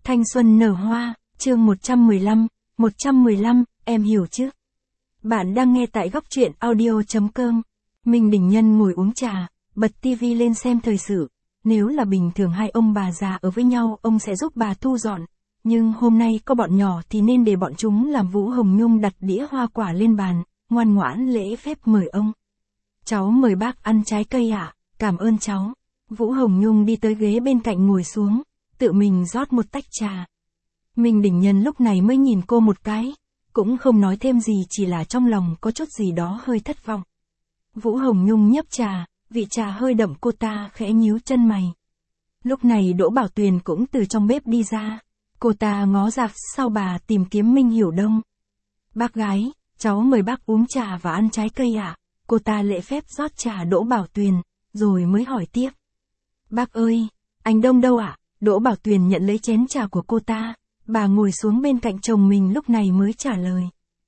Thanh xuân nở hoa, chương 115, em hiểu chứ? Bạn đang nghe tại góc truyện audio.com. Minh Đình Nhân ngồi uống trà, bật tivi lên xem thời sự. Nếu là bình thường hai ông bà già ở với nhau, ông sẽ giúp bà thu dọn. Nhưng hôm nay có bọn nhỏ thì nên để bọn chúng làm. Vũ Hồng Nhung đặt đĩa hoa quả lên bàn, ngoan ngoãn lễ phép mời ông. Cháu mời bác ăn trái cây ạ, cảm ơn cháu. Vũ Hồng Nhung đi tới ghế bên cạnh ngồi xuống, tự mình rót một tách trà. Minh Đình Nhân lúc này mới nhìn cô một cái, cũng không nói thêm gì, chỉ là trong lòng có chút gì đó hơi thất vọng. Vũ Hồng Nhung nhấp trà, vị trà hơi đậm, cô ta khẽ nhíu chân mày. Lúc này Đỗ Bảo Tuyền cũng từ trong bếp đi ra, cô ta ngó ra sau bà tìm kiếm Minh Hiểu Đông. Bác gái, cháu mời bác uống trà và ăn trái cây ạ. Cô ta lễ phép rót trà Đỗ Bảo Tuyền, rồi mới hỏi tiếp. Bác ơi, anh Đông đâu ạ? Đỗ Bảo Tuyền nhận lấy chén trà của cô ta, bà ngồi xuống bên cạnh chồng mình lúc này mới trả lời.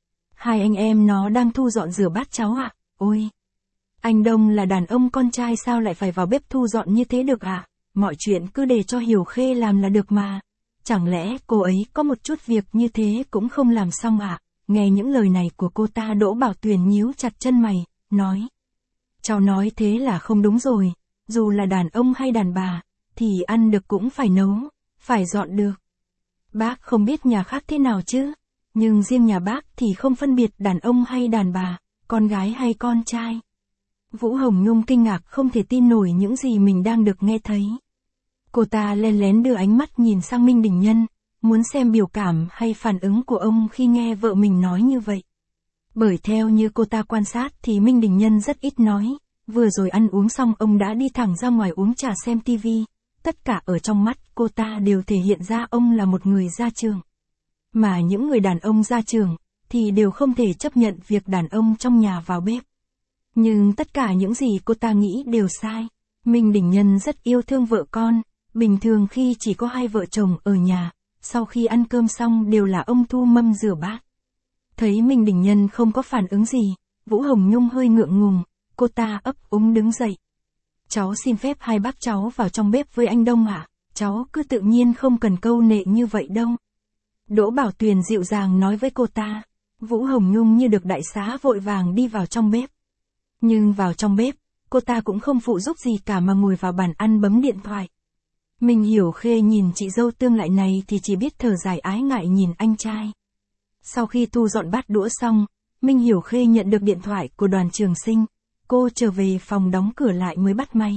Hai anh em nó đang thu dọn rửa bát cháu ạ. Ôi, anh Đông là đàn ông con trai sao lại phải vào bếp thu dọn như thế được ạ? Mọi chuyện cứ để cho Hiểu Khê làm là được mà. Chẳng lẽ cô ấy có một chút việc như thế cũng không làm xong ạ? Nghe những lời này của cô ta, Đỗ Bảo Tuyền nhíu chặt chân mày, nói. Cháu nói thế là không đúng rồi, dù là đàn ông hay đàn bà, thì ăn được cũng phải nấu, phải dọn được. Bác không biết nhà khác thế nào chứ, nhưng riêng nhà bác thì không phân biệt đàn ông hay đàn bà, con gái hay con trai. Vũ Hồng Nhung kinh ngạc không thể tin nổi những gì mình đang được nghe thấy. Cô ta len lén đưa ánh mắt nhìn sang Minh Đình Nhân, muốn xem biểu cảm hay phản ứng của ông khi nghe vợ mình nói như vậy. Bởi theo như cô ta quan sát thì Minh Đình Nhân rất ít nói, vừa rồi ăn uống xong ông đã đi thẳng ra ngoài uống trà xem tivi. Tất cả ở trong mắt cô ta đều thể hiện ra ông là một người gia trưởng. Mà những người đàn ông gia trưởng thì đều không thể chấp nhận việc đàn ông trong nhà vào bếp. Nhưng tất cả những gì cô ta nghĩ đều sai. Minh Đình Nhân rất yêu thương vợ con, bình thường khi chỉ có hai vợ chồng ở nhà, sau khi ăn cơm xong đều là ông thu mâm rửa bát. Thấy Minh Đình Nhân không có phản ứng gì, Vũ Hồng Nhung hơi ngượng ngùng, cô ta ấp úng đứng dậy. Cháu xin phép hai bác cháu vào trong bếp với anh Đông ạ, cháu cứ tự nhiên không cần câu nệ như vậy đâu. Đỗ Bảo Tuyền dịu dàng nói với cô ta. Vũ Hồng Nhung như được đại xá vội vàng đi vào trong bếp. Nhưng vào trong bếp, cô ta cũng không phụ giúp gì cả mà ngồi vào bàn ăn bấm điện thoại. Minh Hiểu Khê nhìn chị dâu tương lại này thì chỉ biết thở dài ái ngại nhìn anh trai. Sau khi thu dọn bát đũa xong, Minh Hiểu Khê nhận được điện thoại của Đoàn Trường Sinh. Cô trở về phòng đóng cửa lại mới bắt máy.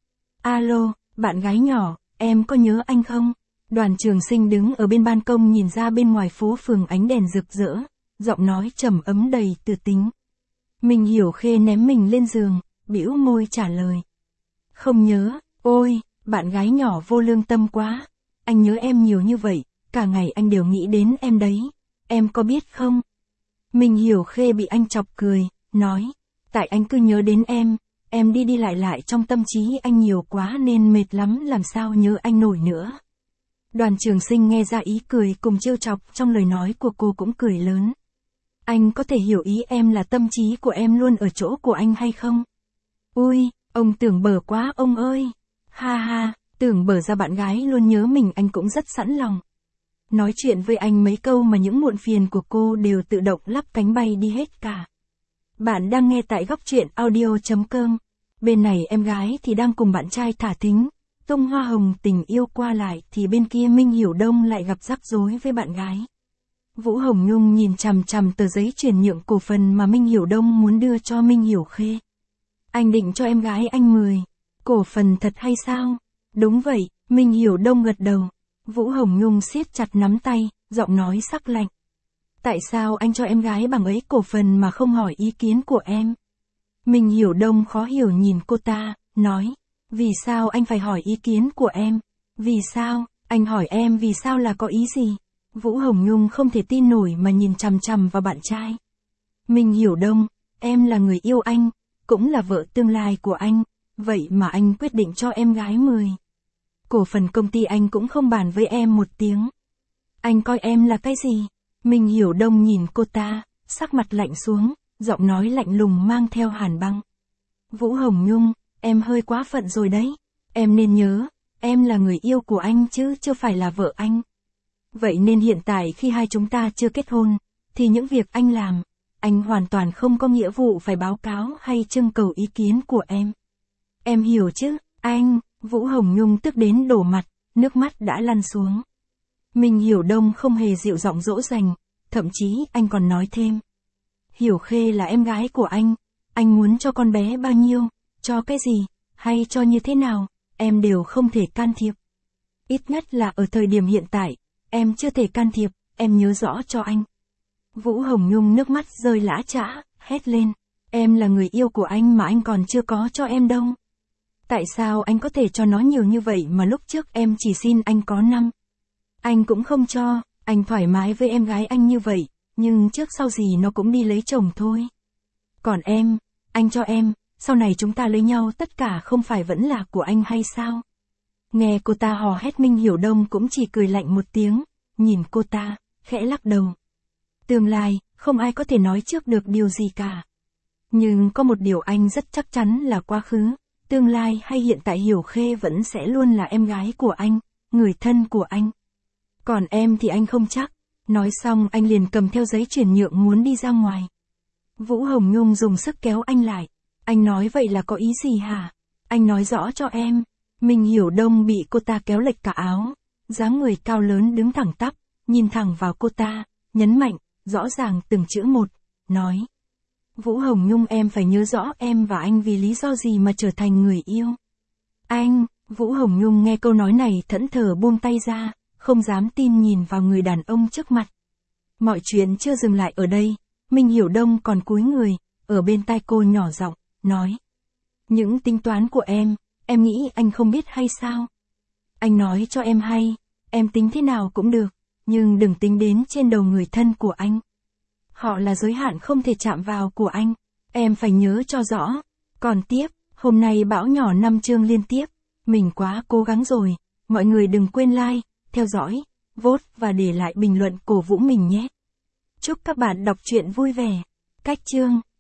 Alo, bạn gái nhỏ, em có nhớ anh không? Đoàn Trường Sinh đứng ở bên ban công nhìn ra bên ngoài phố phường ánh đèn rực rỡ, giọng nói trầm ấm đầy từ tính. Minh Hiểu Khê ném mình lên giường, bĩu môi trả lời. Không nhớ, ôi, bạn gái nhỏ vô lương tâm quá. Anh nhớ em nhiều như vậy, cả ngày anh đều nghĩ đến em đấy. Em có biết không? Minh Hiểu Khê bị anh chọc cười, nói. Tại anh cứ nhớ đến em đi đi lại trong tâm trí anh nhiều quá nên mệt lắm, làm sao nhớ anh nổi nữa. Đoàn Trường Sinh nghe ra ý cười cùng trêu chọc trong lời nói của cô cũng cười lớn. Anh có thể hiểu ý em là tâm trí của em luôn ở chỗ của anh hay không? Ui, ông tưởng bở quá ông ơi. Ha ha, tưởng bở ra bạn gái luôn nhớ mình anh cũng rất sẵn lòng. Nói chuyện với anh mấy câu mà những muộn phiền của cô đều tự động lắp cánh bay đi hết cả. Bạn đang nghe tại góc truyện audio.com. Bên này em gái thì đang cùng bạn trai thả thính, tung hoa hồng tình yêu qua lại, thì bên kia Minh Hiểu Đông lại gặp rắc rối với bạn gái. Vũ Hồng Nhung nhìn chằm chằm tờ giấy chuyển nhượng cổ phần mà Minh Hiểu Đông muốn đưa cho Minh Hiểu Khê. Anh định cho em gái anh 10 cổ phần thật hay sao? Đúng vậy, Minh Hiểu Đông gật đầu. Vũ Hồng Nhung siết chặt nắm tay, giọng nói sắc lạnh. Tại sao anh cho em gái bằng ấy cổ phần mà không hỏi ý kiến của em? Minh Hiểu Đông khó hiểu nhìn cô ta, nói. Vì sao anh phải hỏi ý kiến của em? Vì sao? Anh hỏi em vì sao là có ý gì? Vũ Hồng Nhung không thể tin nổi mà nhìn chằm chằm vào bạn trai. Minh Hiểu Đông, em là người yêu anh, cũng là vợ tương lai của anh, vậy mà anh quyết định cho em gái 10 cổ phần công ty, anh cũng không bàn với em một tiếng. Anh coi em là cái gì? Minh Hiểu Đông nhìn cô ta, sắc mặt lạnh xuống, giọng nói lạnh lùng mang theo hàn băng. Vũ Hồng Nhung, em hơi quá phận rồi đấy. Em nên nhớ, em là người yêu của anh chứ chưa phải là vợ anh. Vậy nên hiện tại khi hai chúng ta chưa kết hôn, thì những việc anh làm, anh hoàn toàn không có nghĩa vụ phải báo cáo hay trưng cầu ý kiến của em. Em hiểu chứ, anh, Vũ Hồng Nhung tức đến đổ mặt, nước mắt đã lăn xuống. Mình Hiểu Đông không hề dịu giọng dỗ dành, thậm chí anh còn nói thêm. Hiểu Khê là em gái của anh muốn cho con bé bao nhiêu, cho cái gì, hay cho như thế nào, em đều không thể can thiệp. Ít nhất là ở thời điểm hiện tại, em chưa thể can thiệp, em nhớ rõ cho anh. Vũ Hồng Nhung nước mắt rơi lã chã, hét lên. Em là người yêu của anh mà anh còn chưa có cho em đâu. Tại sao anh có thể cho nó nhiều như vậy mà lúc trước em chỉ xin anh có 5? Anh cũng không cho, anh thoải mái với em gái anh như vậy, nhưng trước sau gì nó cũng đi lấy chồng thôi. Còn em, anh cho em, sau này chúng ta lấy nhau tất cả không phải vẫn là của anh hay sao? Nghe cô ta hò hét Minh Hiểu Đông cũng chỉ cười lạnh một tiếng, nhìn cô ta, khẽ lắc đầu. Tương lai, không ai có thể nói trước được điều gì cả. Nhưng có một điều anh rất chắc chắn là quá khứ, tương lai hay hiện tại Hiểu Khê vẫn sẽ luôn là em gái của anh, người thân của anh. Còn em thì anh không chắc. Nói xong anh liền cầm theo giấy chuyển nhượng muốn đi ra ngoài. Vũ Hồng Nhung dùng sức kéo anh lại. Anh nói vậy là có ý gì hả? Anh nói rõ cho em. Minh Hiểu Đông bị cô ta kéo lệch cả áo. Dáng người cao lớn đứng thẳng tắp, nhìn thẳng vào cô ta, nhấn mạnh, rõ ràng từng chữ một, nói. Vũ Hồng Nhung em phải nhớ rõ em và anh vì lý do gì mà trở thành người yêu. Anh, Vũ Hồng Nhung nghe câu nói này thẫn thờ buông tay ra, không dám tin nhìn vào người đàn ông trước mặt. Mọi chuyện chưa dừng lại ở đây, Minh Hiểu Đông còn cúi người, ở bên tai cô nhỏ giọng, nói. Những tính toán của em nghĩ anh không biết hay sao? Anh nói cho em hay, em tính thế nào cũng được, nhưng đừng tính đến trên đầu người thân của anh. Họ là giới hạn không thể chạm vào của anh, em phải nhớ cho rõ. Còn tiếp, hôm nay Bão nhỏ 5 chương liên tiếp, mình quá cố gắng rồi, mọi người đừng quên like, theo dõi, vote và để lại bình luận cổ vũ mình nhé. Chúc các bạn đọc truyện vui vẻ. Cách chương